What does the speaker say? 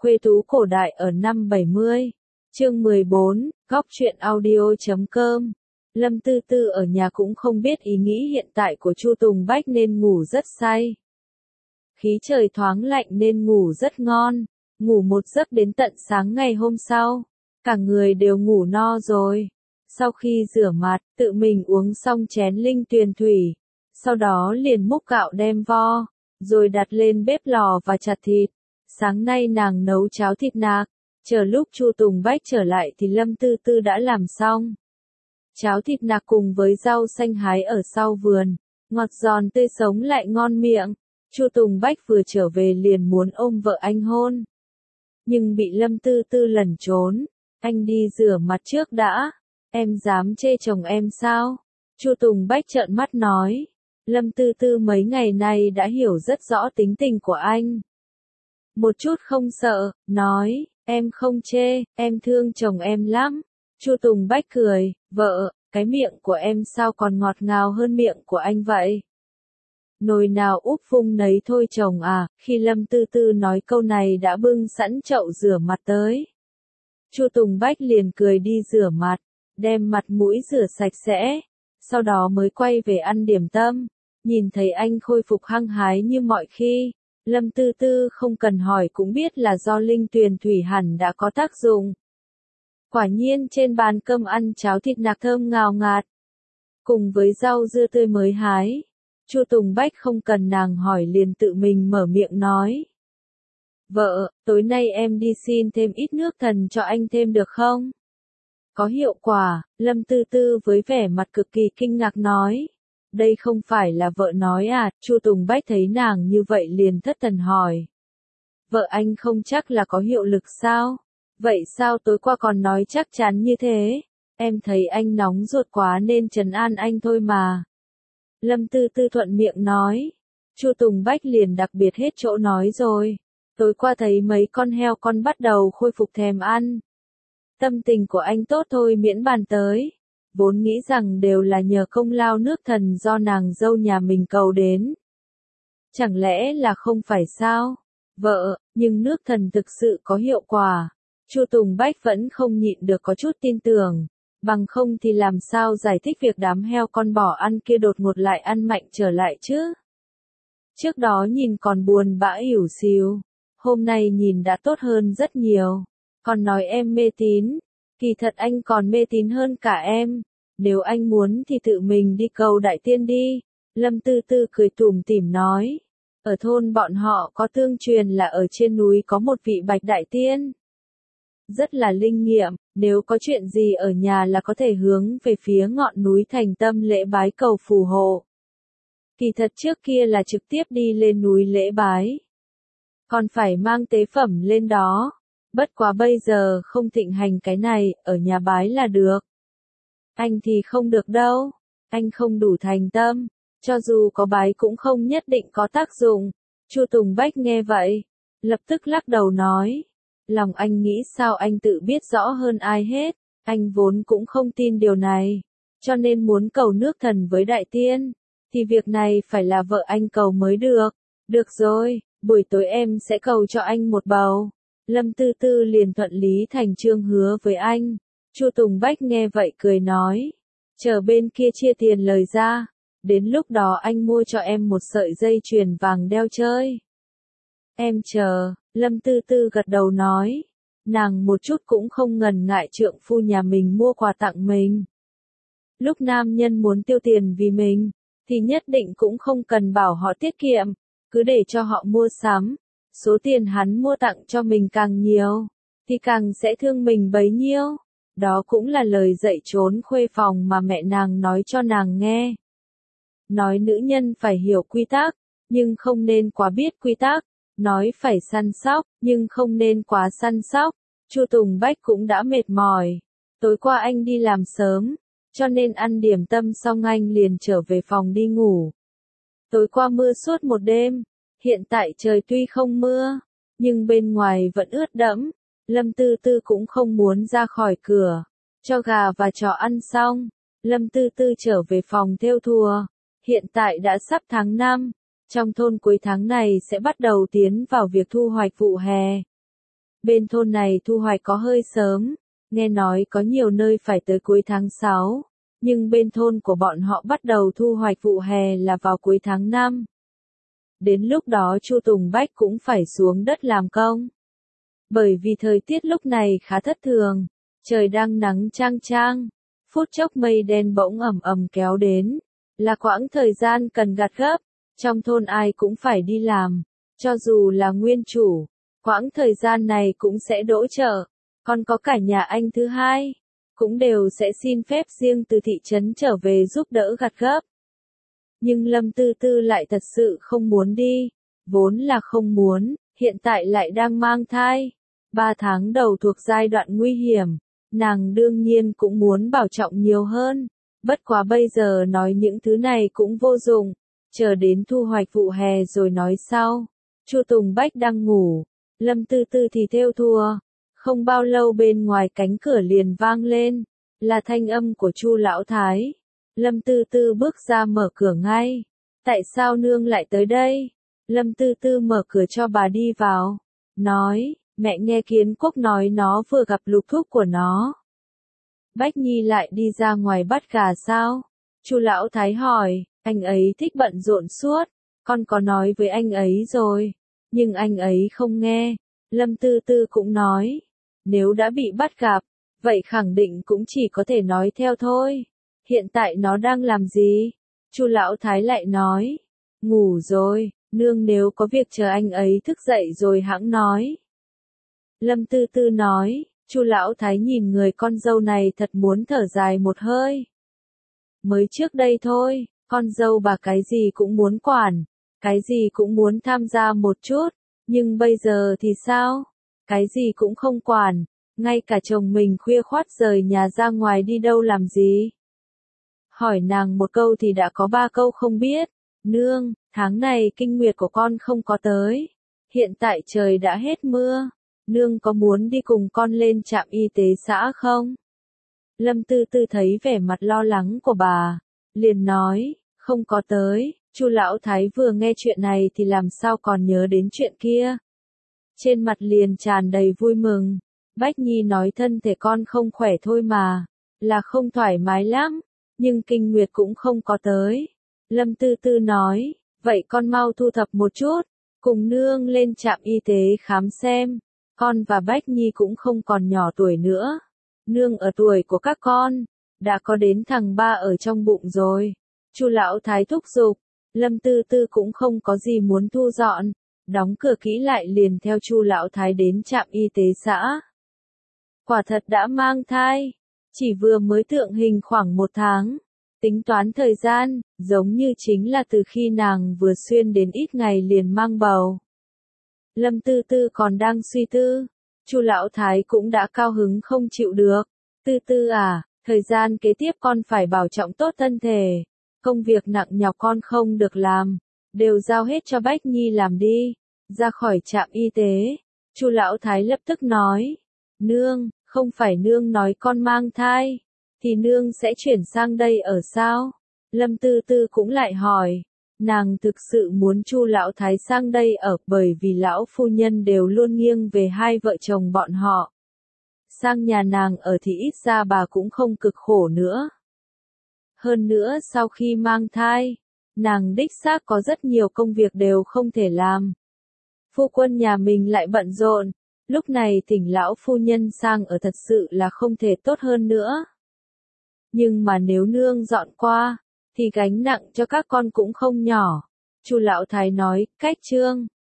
khuê tú cổ đại ở năm 70. Chương 14, góc truyện audio.com. Lâm Tư Tư ở nhà cũng không biết ý nghĩ hiện tại của Chu Tùng Bách nên ngủ rất say. Khí trời thoáng lạnh nên ngủ rất ngon, ngủ một giấc đến tận sáng ngày hôm sau. Cả người đều ngủ no rồi. Sau khi rửa mặt, tự mình uống xong chén linh tuyền thủy. Sau đó liền múc gạo đem vo, rồi đặt lên bếp lò và chặt thịt. Sáng nay nàng nấu cháo thịt nạc, chờ lúc Chu Tùng Bách trở lại thì Lâm Tư Tư đã làm xong. Cháo thịt nạc cùng với rau xanh hái ở sau vườn, ngọt giòn tươi sống lại ngon miệng. Chu Tùng Bách vừa trở về liền muốn ôm vợ anh hôn. Nhưng bị Lâm Tư Tư lẩn trốn. Anh đi rửa mặt trước đã. Em dám chê chồng em sao? Chu Tùng Bách trợn mắt nói. Lâm Tư Tư mấy ngày nay đã hiểu rất rõ tính tình của anh. Một chút không sợ, nói, em không chê, em thương chồng em lắm. Chu Tùng Bách cười, vợ, cái miệng của em sao còn ngọt ngào hơn miệng của anh vậy? Nồi nào úp vung nấy thôi chồng à. Khi Lâm Tư Tư nói câu này đã bưng sẵn chậu rửa mặt tới. Chu Tùng Bách liền cười đi rửa mặt, đem mặt mũi rửa sạch sẽ, sau đó mới quay về ăn điểm tâm. Nhìn thấy anh khôi phục hăng hái như mọi khi, Lâm Tư Tư không cần hỏi cũng biết là do linh tuyền thủy hẳn đã có tác dụng. Quả nhiên trên bàn cơm ăn cháo thịt nạc thơm ngào ngạt, cùng với rau dưa tươi mới hái. Chu Tùng Bách không cần nàng hỏi liền tự mình mở miệng nói. Vợ, tối nay em đi xin thêm ít nước thần cho anh thêm được không? Có hiệu quả, Lâm Tư Tư với vẻ mặt cực kỳ kinh ngạc nói. Đây không phải là vợ nói à? Chu Tùng Bách thấy nàng như vậy liền thất thần hỏi. Vợ anh không chắc là có hiệu lực sao? Vậy sao tối qua còn nói chắc chắn như thế? Em thấy anh nóng ruột quá nên trấn an anh thôi mà. Lâm Tư Tư thuận miệng nói. Chu Tùng Bách liền đặc biệt hết chỗ nói rồi. Tối qua thấy mấy con heo con bắt đầu khôi phục thèm ăn. Tâm tình của anh tốt thôi miễn bàn tới. Vốn nghĩ rằng đều là nhờ công lao nước thần do nàng dâu nhà mình cầu đến. Chẳng lẽ là không phải sao? Vợ, nhưng nước thần thực sự có hiệu quả. Chu Tùng Bách vẫn không nhịn được có chút tin tưởng. Bằng không thì làm sao giải thích việc đám heo con bỏ ăn kia đột ngột lại ăn mạnh trở lại chứ? Trước đó nhìn còn buồn bã ỉu xìu. Hôm nay nhìn đã tốt hơn rất nhiều. Còn nói em mê tín. Kỳ thật anh còn mê tín hơn cả em. Nếu anh muốn thì tự mình đi cầu đại tiên đi. Lâm Tư Tư cười tủm tỉm nói. Ở thôn bọn họ có tương truyền là ở trên núi có một vị bạch đại tiên. Rất là linh nghiệm, nếu có chuyện gì ở nhà là có thể hướng về phía ngọn núi thành tâm lễ bái cầu phù hộ. Kỳ thật trước kia là trực tiếp đi lên núi lễ bái. Còn phải mang tế phẩm lên đó. Bất quá bây giờ không thịnh hành cái này, ở nhà bái là được. Anh thì không được đâu. Anh không đủ thành tâm. Cho dù có bái cũng không nhất định có tác dụng. Chu Tùng Bách nghe vậy. Lập tức lắc đầu nói. Lòng anh nghĩ sao anh tự biết rõ hơn ai hết. Anh vốn cũng không tin điều này. Cho nên muốn cầu nước thần với đại tiên. Thì việc này phải là vợ anh cầu mới được. Được rồi, buổi tối em sẽ cầu cho anh một bầu. Lâm Tư Tư liền thuận lý thành chương hứa với anh. Chu Tùng Bách nghe vậy cười nói. Chờ bên kia chia tiền lời ra. Đến lúc đó anh mua cho em một sợi dây chuyền vàng đeo chơi. Em chờ, Lâm Tư Tư gật đầu nói. Nàng một chút cũng không ngần ngại trượng phu nhà mình mua quà tặng mình. Lúc nam nhân muốn tiêu tiền vì mình, thì nhất định cũng không cần bảo họ tiết kiệm, cứ để cho họ mua sắm. Số tiền hắn mua tặng cho mình càng nhiều, thì càng sẽ thương mình bấy nhiêu. Đó cũng là lời dạy trốn khuê phòng mà mẹ nàng nói cho nàng nghe. Nói nữ nhân phải hiểu quy tắc, nhưng không nên quá biết quy tắc. Nói phải săn sóc, nhưng không nên quá săn sóc. Chu Tùng Bách cũng đã mệt mỏi. Tối qua anh đi làm sớm, cho nên ăn điểm tâm xong anh liền trở về phòng đi ngủ. Tối qua mưa suốt một đêm, hiện tại trời tuy không mưa, nhưng bên ngoài vẫn ướt đẫm. Lâm Tư Tư cũng không muốn ra khỏi cửa. Cho gà và chó ăn xong, Lâm Tư Tư trở về phòng thêu thùa. Hiện tại đã sắp tháng 5. Trong thôn cuối tháng này sẽ bắt đầu tiến vào việc thu hoạch vụ hè. Bên thôn này thu hoạch có hơi sớm, nghe nói có nhiều nơi phải tới cuối tháng 6, nhưng bên thôn của bọn họ bắt đầu thu hoạch vụ hè là vào cuối tháng 5. Đến lúc đó Chu Tùng Bách cũng phải xuống đất làm công. Bởi vì thời tiết lúc này khá thất thường, trời đang nắng chang chang, phút chốc mây đen bỗng ầm ầm kéo đến, là quãng thời gian cần gặt gấp, trong thôn ai cũng phải đi làm, cho dù là nguyên chủ, quãng thời gian này cũng sẽ đỗ chợ, còn có cả nhà anh thứ hai, cũng đều sẽ xin phép riêng từ thị trấn trở về giúp đỡ gặt gấp. Nhưng Lâm Tư Tư lại thật sự không muốn đi, vốn là không muốn, hiện tại lại đang mang thai. 3 tháng đầu thuộc giai đoạn nguy hiểm, nàng đương nhiên cũng muốn bảo trọng nhiều hơn, bất quá bây giờ nói những thứ này cũng vô dụng, chờ đến thu hoạch vụ hè rồi nói sau. Chu Tùng Bách đang ngủ, Lâm Tư Tư thì thêu thùa, không bao lâu bên ngoài cánh cửa liền vang lên, là thanh âm của Chu lão thái. Lâm Tư Tư bước ra mở cửa ngay. Tại sao nương lại tới đây? Lâm Tư Tư mở cửa cho bà đi vào. Nói, mẹ nghe Kiến Quốc nói nó vừa gặp lục thúc của nó. Bách Nhi lại đi ra ngoài bắt gà sao? Chu lão thái hỏi, anh ấy thích bận rộn suốt. Con có nói với anh ấy rồi, nhưng anh ấy không nghe. Lâm Tư Tư cũng nói, nếu đã bị bắt gặp, vậy khẳng định cũng chỉ có thể nói theo thôi. Hiện tại nó đang làm gì? Chu lão thái lại nói, ngủ rồi, nương nếu có việc chờ anh ấy thức dậy rồi hẵng nói. Lâm Tư Tư nói, Chu lão thái nhìn người con dâu này thật muốn thở dài một hơi. Mới trước đây thôi, con dâu bà cái gì cũng muốn quản, cái gì cũng muốn tham gia một chút, nhưng bây giờ thì sao? Cái gì cũng không quản, ngay cả chồng mình khuya khoắt rời nhà ra ngoài đi đâu làm gì? Hỏi nàng một câu thì đã có 3 câu không biết. Nương, tháng này kinh nguyệt của con không có tới. Hiện tại trời đã hết mưa. Nương có muốn đi cùng con lên trạm y tế xã không? Lâm Tư Tư thấy vẻ mặt lo lắng của bà, liền nói, không có tới. Chu lão thái vừa nghe chuyện này thì làm sao còn nhớ đến chuyện kia. Trên mặt liền tràn đầy vui mừng. Bách Nhi nói thân thể con không khỏe thôi mà, là không thoải mái lắm, nhưng kinh nguyệt cũng không có tới. Lâm Tư Tư nói, vậy con mau thu thập một chút, cùng nương lên trạm y tế khám xem. Con và Bách Nhi cũng không còn nhỏ tuổi nữa. Nương ở tuổi của các con, đã có đến thằng ba ở trong bụng rồi. Chu lão thái thúc giục, Lâm Tư Tư cũng không có gì muốn thu dọn, đóng cửa kỹ lại liền theo Chu lão thái đến trạm y tế xã. Quả thật đã mang thai, chỉ vừa mới tượng hình khoảng 1 tháng. Tính toán thời gian, giống như chính là từ khi nàng vừa xuyên đến ít ngày liền mang bầu. Lâm Tư Tư còn đang suy tư, Chu lão thái cũng đã cao hứng không chịu được. Tư Tư à, thời gian kế tiếp con phải bảo trọng tốt thân thể, công việc nặng nhọc con không được làm, đều giao hết cho Bách Nhi làm đi. Ra khỏi trạm y tế, Chu lão thái lập tức nói, nương, không phải nương nói con mang thai, thì nương sẽ chuyển sang đây ở sao? Lâm Tư Tư cũng lại hỏi, nàng thực sự muốn Chu lão thái sang đây ở bởi vì lão phu nhân đều luôn nghiêng về hai vợ chồng bọn họ. Sang nhà nàng ở thì ít ra bà cũng không cực khổ nữa. Hơn nữa sau khi mang thai, nàng đích xác có rất nhiều công việc đều không thể làm. Phu quân nhà mình lại bận rộn, lúc này thỉnh lão phu nhân sang ở thật sự là không thể tốt hơn nữa. Nhưng mà nếu nương dọn qua, thì gánh nặng cho các con cũng không nhỏ. Chu lão thái nói, cách trương,